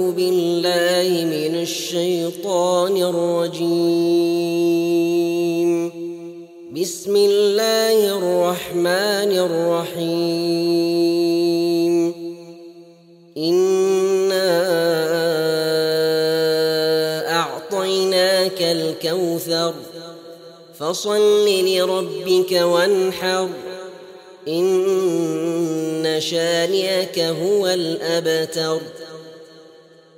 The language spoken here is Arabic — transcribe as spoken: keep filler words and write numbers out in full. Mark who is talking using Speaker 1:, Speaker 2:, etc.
Speaker 1: أعوذ بالله من الشيطان الرجيم. بسم الله الرحمن الرحيم. إنا أعطيناك الكوثر فصل لربك وانحر إن شانئك هو الأبتر.